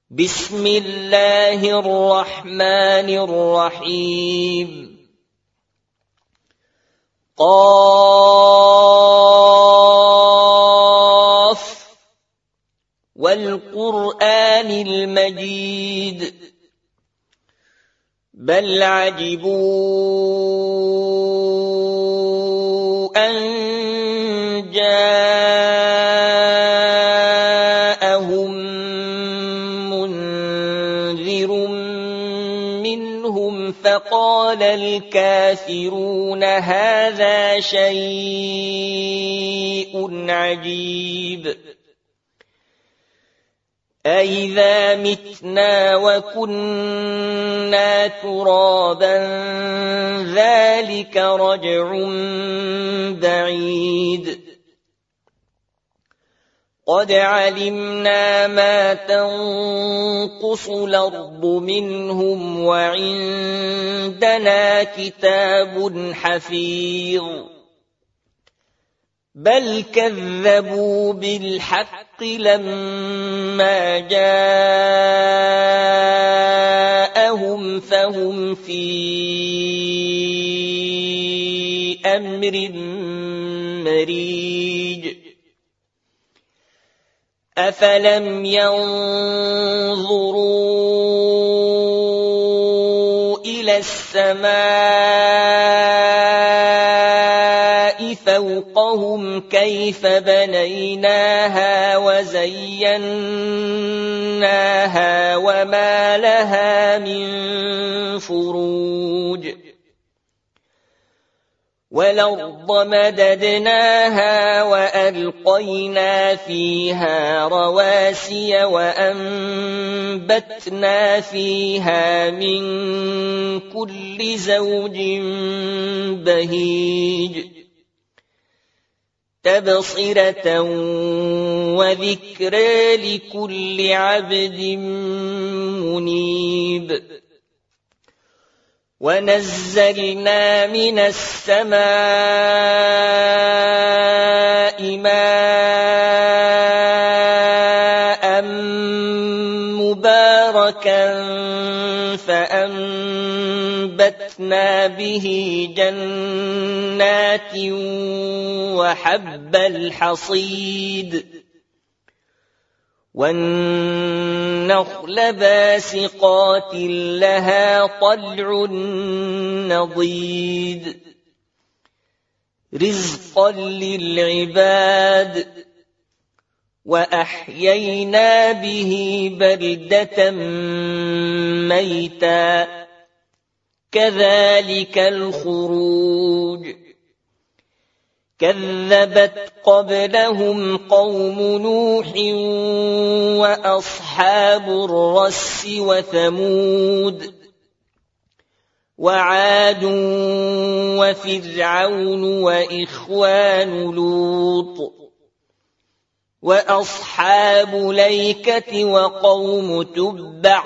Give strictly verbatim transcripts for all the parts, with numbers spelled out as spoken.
بسم الله الرحمن الرحيم. قاف والقرآن المجيد بل عجبوا أن جاءهم منذر منهم فقال الكافرون هذا شيء عجيب أإذا متنا وكنا ترابا ذلك رجع بعيد قد علمنا ما تنقص الأرض منهم وعندنا كتاب حفيظ بل كذبوا بالحق لما جاءهم فهم في أمر مريج أفلم ينظروا إلى السماء فوقهم كيف بنيناها وزيناها وما لها من فروج والأرض مددناها وألقينا فيها رواسي وأنبتنا فيها من كل زوج بهيج تبصرة وذكرى لكل عبد منيب ونزلنا من السماء ماء مباركا فأنبتنا به جنات وحب الحصيد والنخل باسقات لها طلع نضيد رزقا للعباد وأحيينا به بلدة ميتا كذلك الخروج كذبت قبلهم قوم نوح وأصحاب الرس وثمود وعاد وفرعون وإخوان لوط وأصحاب الأيكة وقوم تبع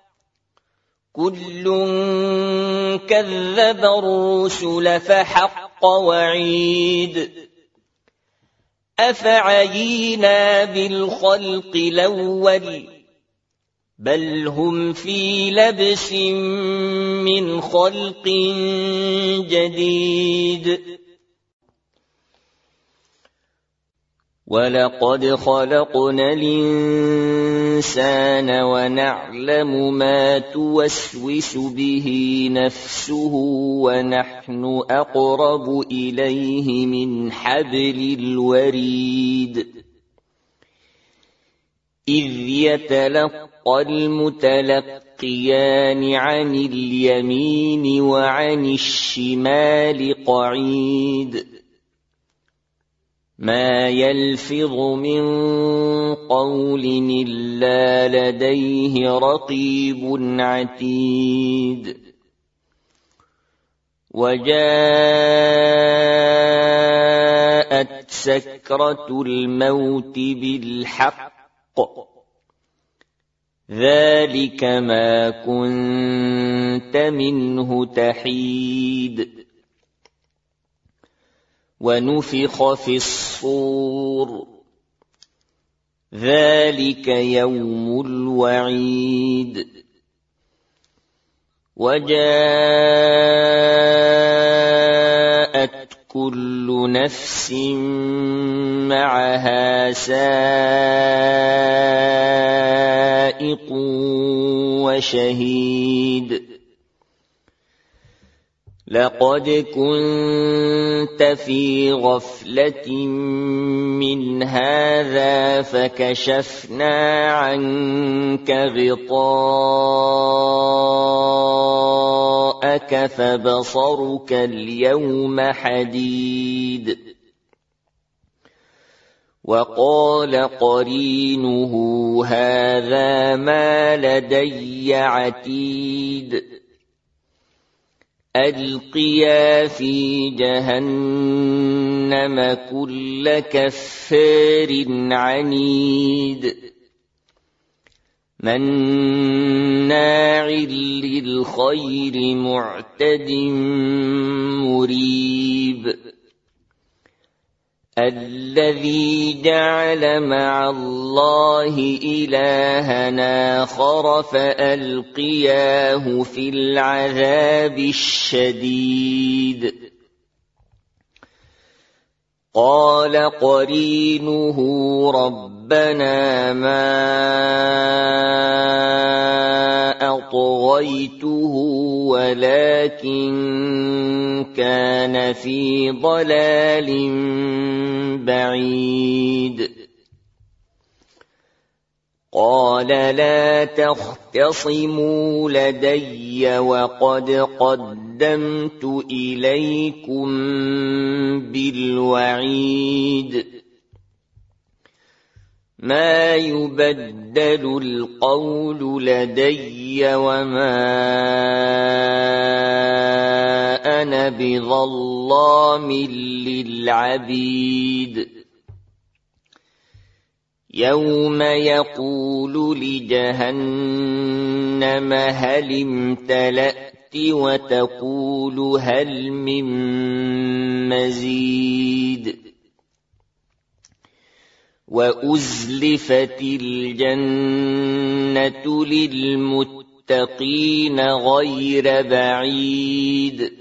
كل كذب الرسل فحق وعيد أفعينا بالخلق الأول بل هم في لبس من خلق جديد ولقد خلقنا الإنسان ونعلم ما توسوس به نفسه ونحن أقرب إليه من حبل الوريد إذ يتلقى المتلقيان عن اليمين وعن الشمال قعيد ما يلفظ من قول إلا لديه رقيب عتيد وجاءت سكرة الموت بالحق ذلك ما كنت منه تحيد ونفخ في الصور ذلك يوم الوعيد وجاءت كل نفس معها سائق وشهيد لقد كنت في غفلة من هذا فكشفنا عنك غطاءك فبصرك اليوم حديد وقال قرينه هذا ما لدي عتيد ألقيا في جهنم كل كفار عنيد مناع للخير معتد مريب الذي جعل مع الله إلها آخر فألقياه في العذاب الشديد قال قرينه ربنا ما أطغيته ولكن كان في ضلال بعيد قال لا تختصموا لدي وقد قدمت إليكم بالوعيد ما يبدل القول لدي وما أنا بظلام للعبيد يوم يقول لجهنم هل امتلأت وتقول هل من مزيد وأزلفت الجنة للمتقين غير بعيد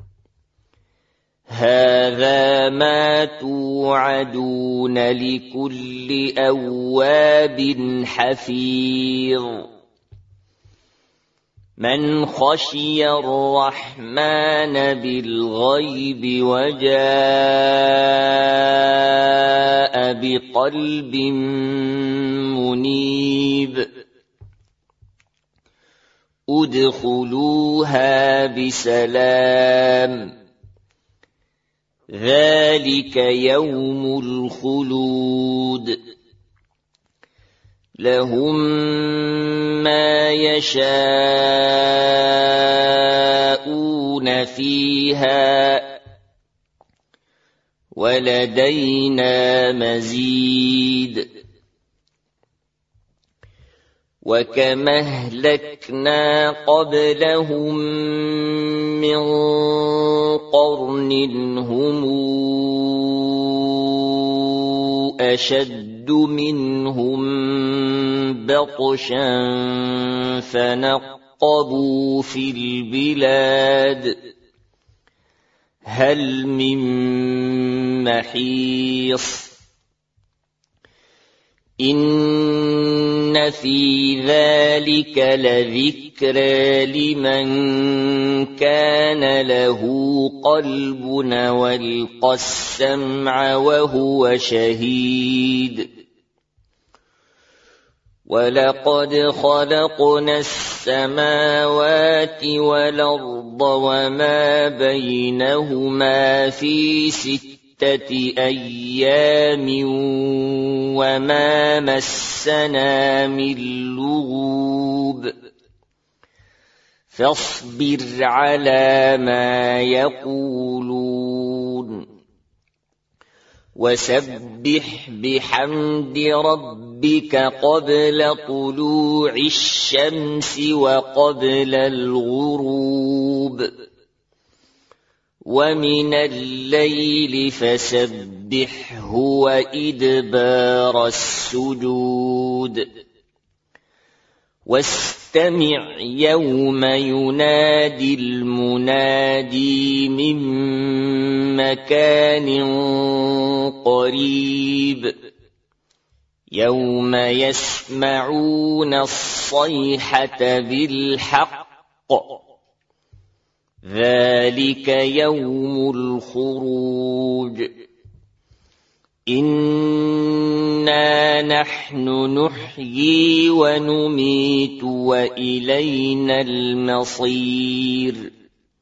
هذا ما توعدون لكل أواب حفيظ من خشي الرحمن بالغيب وجاء بقلب منيب ادخلوها بسلام ذلك يوم الخلود لهم ما يشاءون فيها ولدينا مزيد وكما أهلكنا قبلهم من قرن هم أشد منهم بطشا فنقبوا في البلاد هل من محيص إن في ذلك لذكرى لمن كان له قلب والقى السمع وهو شهيد ولقد خلقنا السماوات والأرض وما بينهما في ستة أيام وما مسنا من لغوب فاصبر على ما يقولون وسبح بحمد ربك قبل طلوع الشمس وقبل الغروب ومن الليل فسبح فسبحه وإدبار السجود واستمع يوم ينادي المنادي من مكان قريب يوم يسمعون الصيحة بالحق ذلك يوم الخروج إنا نحن نحيي ونميت وإلينا المصير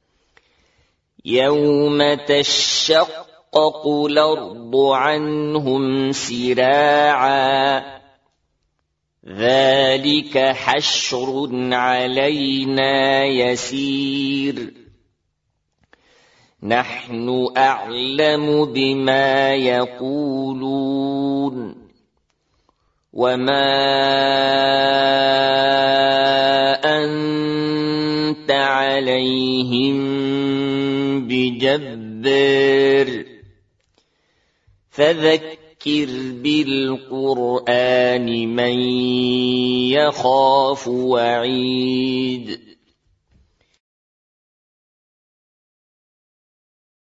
يوم تشقق الأرض عنهم سراعا ذلك حشر علينا يسير نحن أعلم بما يقولون وما أنت عليهم بجبار فذكر بالقرآن من يخاف وعيد